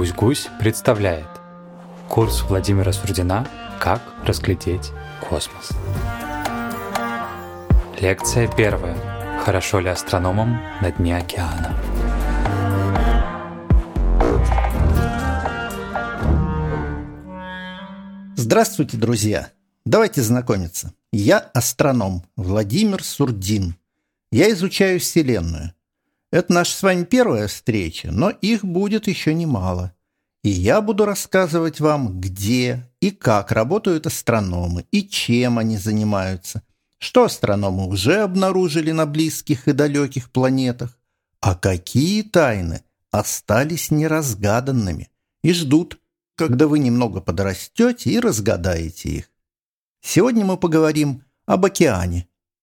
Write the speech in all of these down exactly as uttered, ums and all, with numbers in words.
«Гусь-гусь» представляет курс Владимира Сурдина «Как разглядеть космос». Лекция первая. Хорошо ли астрономам на дне океана? Здравствуйте, друзья! Давайте знакомиться. Я астроном Владимир Сурдин. Я изучаю Вселенную. Это наша с вами первая встреча, но их будет еще немало. И я буду рассказывать вам, где и как работают астрономы, и чем они занимаются, что астрономы уже обнаружили на близких и далеких планетах, а какие тайны остались неразгаданными и ждут, когда вы немного подрастете и разгадаете их. Сегодня мы поговорим об океане.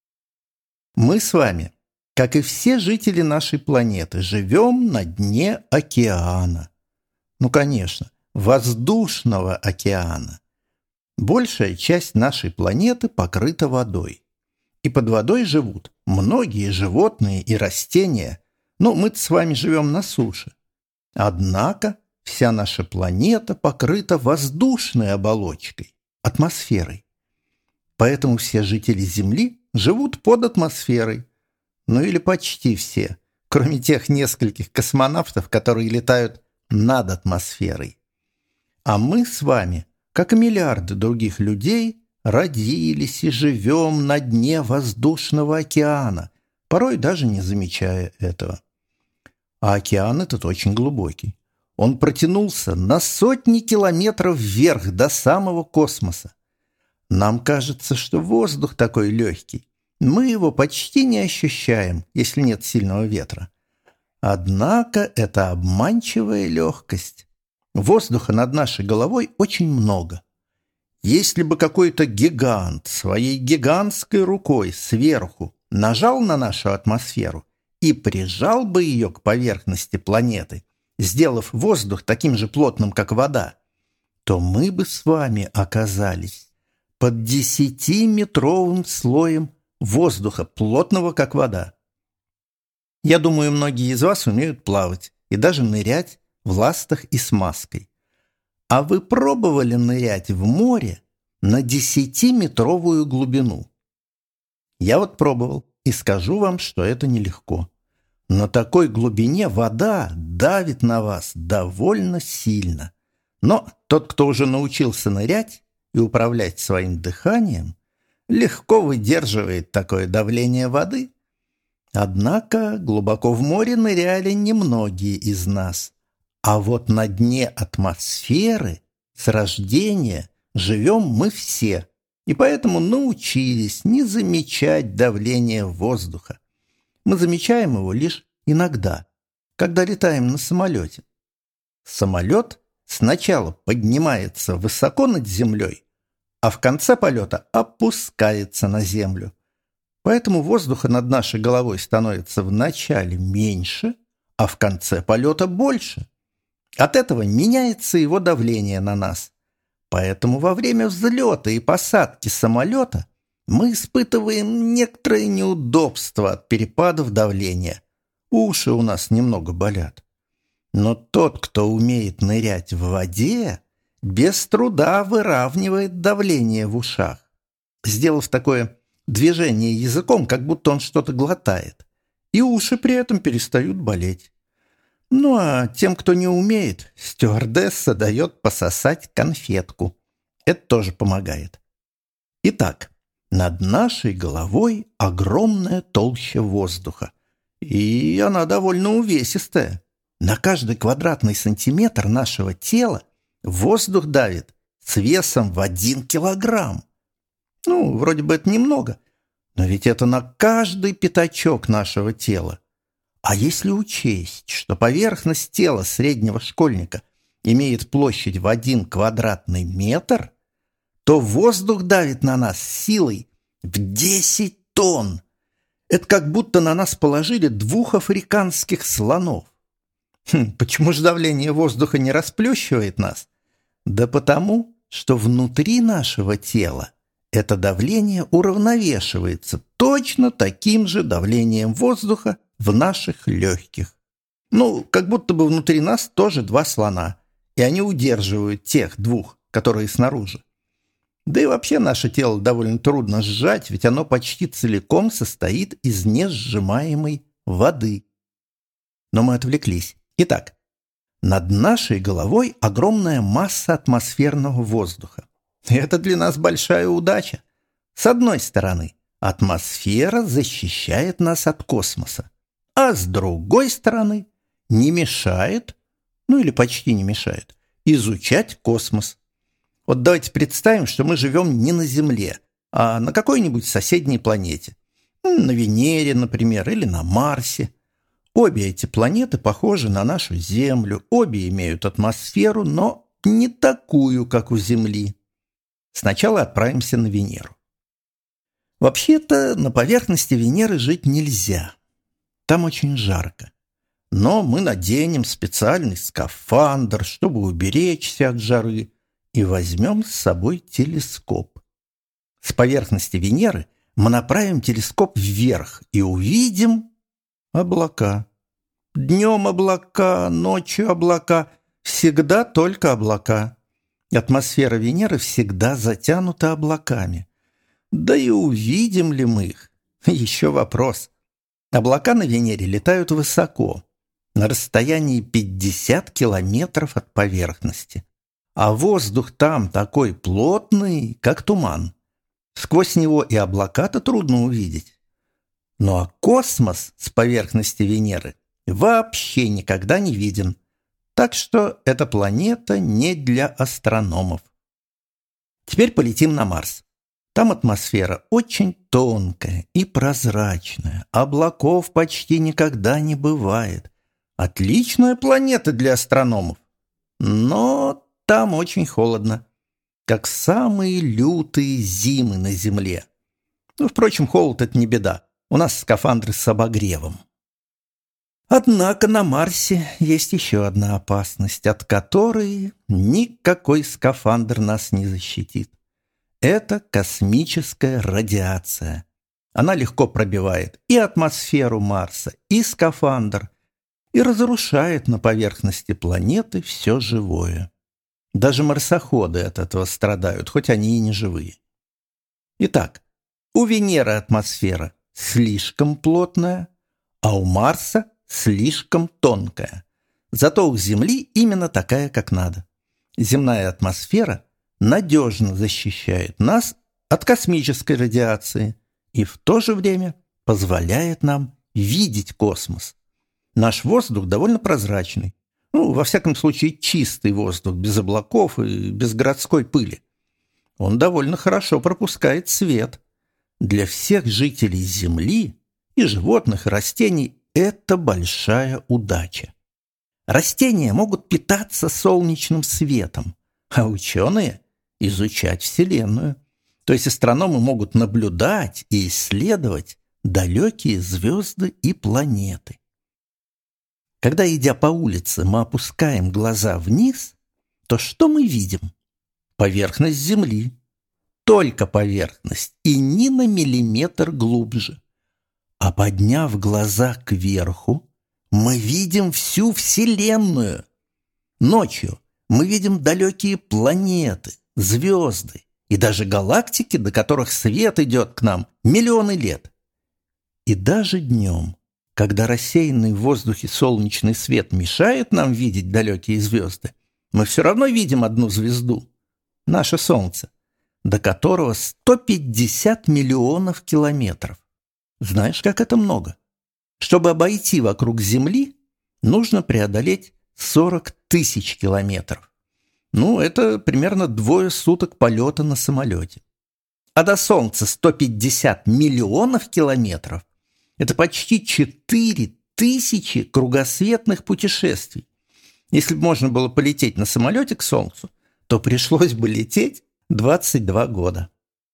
Мы с вами, как и все жители нашей планеты, живем на дне океана. Ну, конечно, воздушного океана. Большая часть нашей планеты покрыта водой. И под водой живут многие животные и растения, но мы-то с вами живем на суше. Однако вся наша планета покрыта воздушной оболочкой, атмосферой. Поэтому все жители Земли живут под атмосферой. Ну или почти все, кроме тех нескольких космонавтов, которые летают над атмосферой. А мы с вами, как и миллиарды других людей, родились и живем на дне воздушного океана, порой даже не замечая этого. А океан этот очень глубокий. Он протянулся на сотни километров вверх до самого космоса. Нам кажется, что воздух такой легкий. Мы его почти не ощущаем, если нет сильного ветра. Однако это обманчивая легкость. Воздуха над нашей головой очень много. Если бы какой-то гигант своей гигантской рукой сверху нажал на нашу атмосферу и прижал бы ее к поверхности планеты, сделав воздух таким же плотным, как вода, то мы бы с вами оказались под десятиметровым слоем воздуха, плотного, как вода. Я думаю, многие из вас умеют плавать и даже нырять в ластах и с маской. А вы пробовали нырять в море на десятиметровую глубину? Я вот пробовал и скажу вам, что это нелегко. На такой глубине вода давит на вас довольно сильно. Но тот, кто уже научился нырять и управлять своим дыханием, легко выдерживает такое давление воды. Однако глубоко в море ныряли немногие из нас. А вот на дне атмосферы с рождения живем мы все, и поэтому научились не замечать давление воздуха. Мы замечаем его лишь иногда, когда летаем на самолете. Самолет сначала поднимается высоко над землей, а в конце полета опускается на землю. Поэтому воздуха над нашей головой становится вначале меньше, а в конце полета больше. От этого меняется его давление на нас. Поэтому во время взлета и посадки самолета мы испытываем некоторое неудобство от перепадов давления. Уши у нас немного болят. Но тот, кто умеет нырять в воде, без труда выравнивает давление в ушах, сделав такое движение языком, как будто он что-то глотает, и уши при этом перестают болеть. Ну а тем, кто не умеет, стюардесса дает пососать конфетку. Это тоже помогает. Итак, над нашей головой огромная толща воздуха, и она довольно увесистая. На каждый квадратный сантиметр нашего тела воздух давит с весом в один килограмм. Ну, вроде бы это немного, но ведь это на каждый пятачок нашего тела. А если учесть, что поверхность тела среднего школьника имеет площадь в один квадратный метр, то воздух давит на нас силой в десять тонн. Это как будто на нас положили двух африканских слонов. Хм, почему же давление воздуха не расплющивает нас? Да потому, что внутри нашего тела это давление уравновешивается точно таким же давлением воздуха в наших легких. Ну, как будто бы внутри нас тоже два слона. и они удерживают тех двух, которые снаружи. Да и вообще наше тело довольно трудно сжать, ведь оно почти целиком состоит из несжимаемой воды. Но мы отвлеклись. Итак, над нашей головой огромная масса атмосферного воздуха. И это для нас большая удача. С одной стороны, атмосфера защищает нас от космоса, а с другой стороны, не мешает, ну или почти не мешает, изучать космос. Вот давайте представим, что мы живем не на Земле, а на какой-нибудь соседней планете. На Венере, например, или на Марсе. Обе эти планеты похожи на нашу Землю, обе имеют атмосферу, но не такую, как у Земли. Сначала отправимся на Венеру. Вообще-то на поверхности Венеры жить нельзя. Там очень жарко. Но мы наденем специальный скафандр, чтобы уберечься от жары, и возьмем с собой телескоп. С поверхности Венеры мы направим телескоп вверх и увидим облака. Днем облака, ночью облака, всегда только облака. Атмосфера Венеры всегда затянута облаками. Да и увидим ли мы их? Еще вопрос. Облака на Венере летают высоко, на расстоянии пятьдесят километров от поверхности. А воздух там такой плотный, как туман. Сквозь него и облака-то трудно увидеть. Ну а космос с поверхности Венеры вообще никогда не виден. Так что эта планета не для астрономов. Теперь полетим на Марс. Там атмосфера очень тонкая и прозрачная. Облаков почти никогда не бывает. Отличная планета для астрономов. Но там очень холодно, как самые лютые зимы на Земле. Ну, впрочем, холод – это не беда. У нас скафандры с обогревом. Однако на Марсе есть еще одна опасность, от которой никакой скафандр нас не защитит. Это космическая радиация. Она легко пробивает и атмосферу Марса, и скафандр, и разрушает на поверхности планеты все живое. Даже марсоходы от этого страдают, хоть они и не живые. Итак, у Венеры атмосфера слишком плотная, а у Марса слишком тонкая. Зато у Земли именно такая, как надо. Земная атмосфера надежно защищает нас от космической радиации и в то же время позволяет нам видеть космос. Наш воздух довольно прозрачный. Ну, во всяком случае, чистый воздух, без облаков и без городской пыли. Он довольно хорошо пропускает свет. Для всех жителей Земли, и животных, и растений, это большая удача. Растения могут питаться солнечным светом, а ученые – изучать Вселенную. То есть астрономы могут наблюдать и исследовать далекие звезды и планеты. Когда, идя по улице, мы опускаем глаза вниз, то что мы видим? Поверхность Земли. Только поверхность, и ни на миллиметр глубже. А подняв глаза кверху, мы видим всю Вселенную. Ночью мы видим далекие планеты, звезды и даже галактики, до которых свет идет к нам миллионы лет. И даже днем, когда рассеянный в воздухе солнечный свет мешает нам видеть далекие звезды, мы все равно видим одну звезду – наше Солнце, до которого сто пятьдесят миллионов километров. Знаешь, как это много? Чтобы обойти вокруг Земли, нужно преодолеть сорок тысяч километров. Ну, это примерно двое суток полета на самолете. А до Солнца сто пятьдесят миллионов километров – это почти четыре тысячи кругосветных путешествий. Если бы можно было полететь на самолете к Солнцу, то пришлось бы лететь двадцать два года.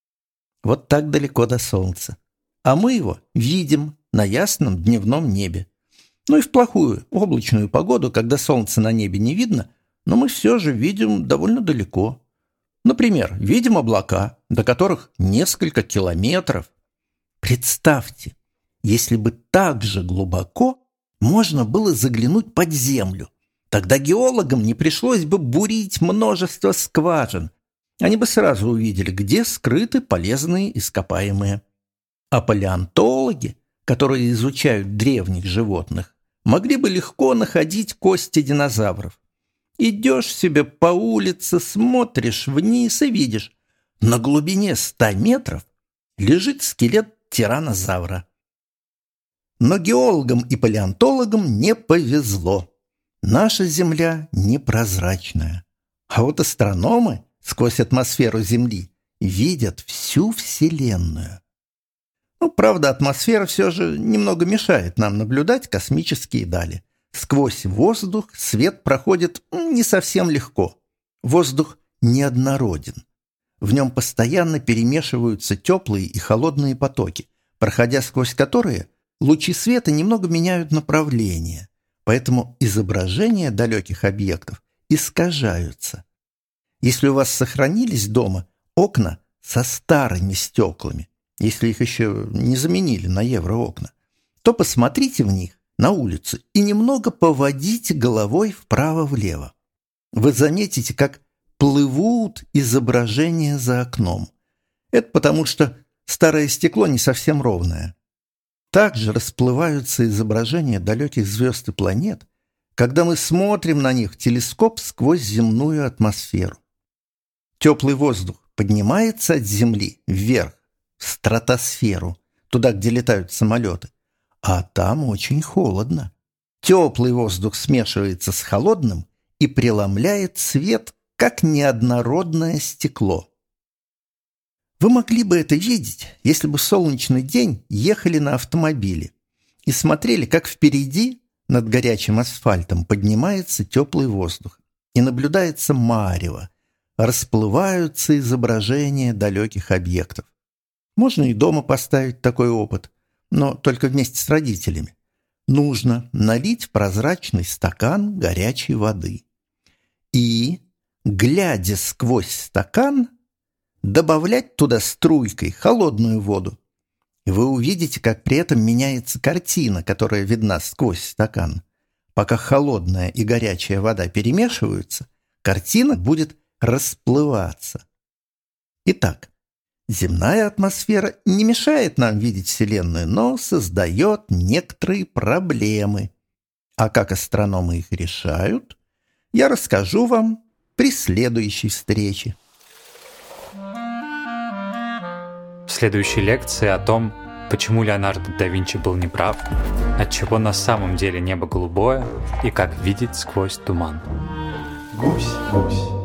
Вот так далеко до Солнца. А мы его видим на ясном дневном небе. Ну и в плохую облачную погоду, когда солнца на небе не видно, но мы все же видим довольно далеко. Например, видим облака, до которых несколько километров. Представьте, если бы так же глубоко можно было заглянуть под землю, Тогда геологам не пришлось бы бурить множество скважин. Они бы сразу увидели, где скрыты полезные ископаемые. А палеонтологи, которые изучают древних животных, могли бы легко находить кости динозавров. Идешь себе по улице, смотришь вниз и видишь, на глубине ста метров лежит скелет тираннозавра. Но геологам и палеонтологам не повезло. Наша Земля непрозрачная. А вот астрономы сквозь атмосферу Земли видят всю Вселенную. Ну, правда, атмосфера все же немного мешает нам наблюдать космические дали. Сквозь воздух свет проходит не совсем легко. Воздух неоднороден. В нем постоянно перемешиваются теплые и холодные потоки, проходя сквозь которые лучи света немного меняют направление, поэтому изображения далеких объектов искажаются. Если у вас сохранились дома окна со старыми стеклами, если их еще не заменили на евроокна, то посмотрите в них на улицу и немного поводите головой вправо-влево. Вы заметите, как плывут изображения за окном. Это потому, что старое стекло не совсем ровное. Также расплываются изображения далеких звезд и планет, когда мы смотрим на них в телескоп сквозь земную атмосферу. Теплый воздух поднимается от Земли вверх, в стратосферу, туда, где летают самолеты, а там очень холодно. Теплый воздух смешивается с холодным и преломляет свет, как неоднородное стекло. Вы могли бы это видеть, если бы в солнечный день ехали на автомобиле и смотрели, как впереди над горячим асфальтом поднимается теплый воздух и наблюдается марево, расплываются изображения далеких объектов. Можно и дома поставить такой опыт, но только вместе с родителями. Нужно налить в прозрачный стакан горячей воды и, глядя сквозь стакан, добавлять туда струйкой холодную воду. И вы увидите, как при этом меняется картина, которая видна сквозь стакан. Пока холодная и горячая вода перемешиваются, картина будет расплываться. Итак, земная атмосфера не мешает нам видеть Вселенную, но создает некоторые проблемы. А как астрономы их решают, я расскажу вам при следующей встрече. В следующей лекции о том, почему Леонардо да Винчи был неправ, отчего на самом деле небо голубое и как видеть сквозь туман. Гусь, гусь.